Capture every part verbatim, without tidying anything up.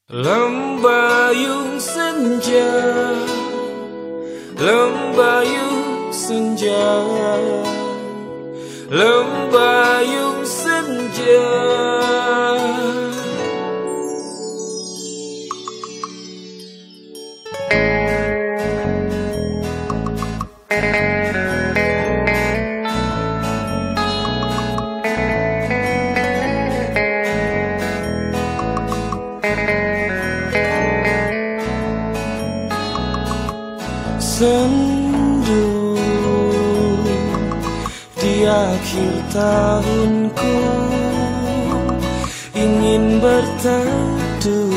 Lembayung senja, lembayung senja, lembayung senja. Sendu di akhir tahunku, ingin berteduh.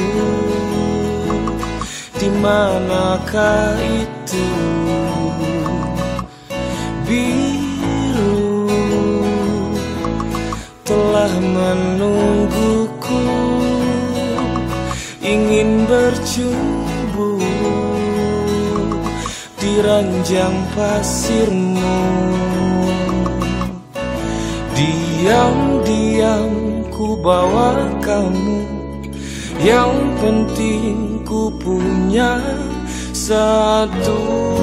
Di manakah itu biru telah menungguku, ingin berjumpa di ranjang pasirmu. Diam-diam ku bawa kamu, yang penting ku punya satu.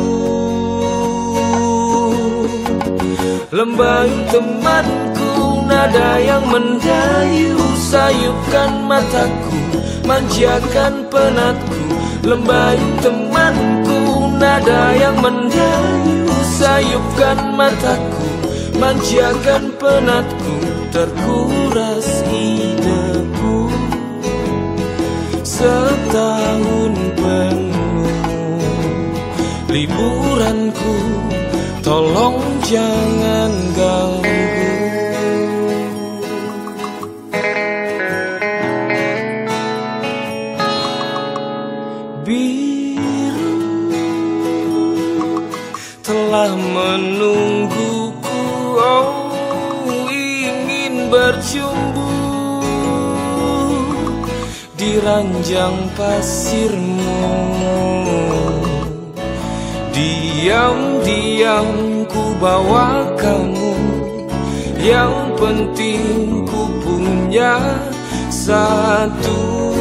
Lembayung temanku, nada yang mendayu, sayupkan mataku, manjakan penatku. Lembayung temanku, nada yang mendayu, sayupkan mataku, manjakan penatku. Terkuras ideku setahun penuh, liburanku tolong jangan ganggu. Biru telah menungguku, oh ingin berjumpa di ranjang pasirmu. Diam-diam ku bawa kamu, yang penting ku punya satu.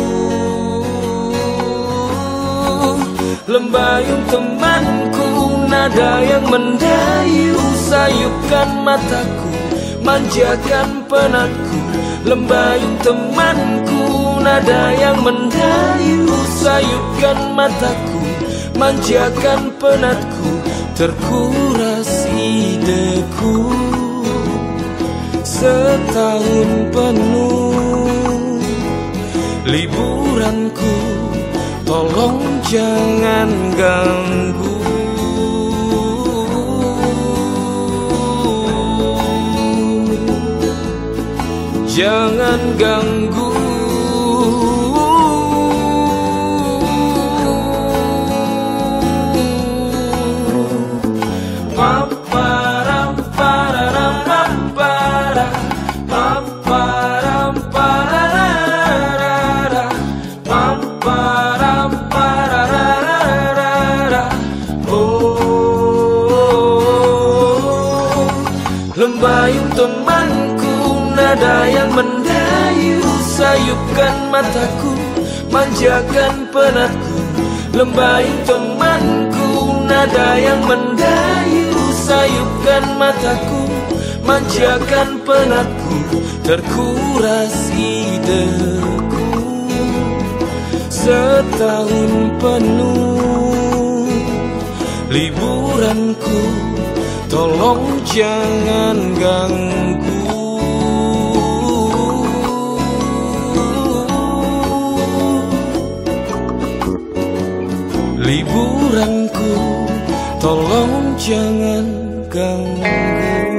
Lembayung temanku, nada yang mendayu, sayupkan mataku, manjakan penatku. Lembayung temanku, nada yang mendayu, sayupkan mataku, manjakan penatku. Terkuras ideku setahun penuh, liburanku tolong jangan ganggu. Jangan ganggu. Paparam pararam papara, paparam pararara, paparam pararara. Oh, lembayung temanku, nada yang mendayu, sayupkan mataku, manjakan penatku. Lembayung temanku, nada yang mendayu, sayupkan mataku, manjakan penatku. Terkuras ideku setahun penuh, liburanku tolong jangan ganggu. Liburanku tolong jangan ganggu.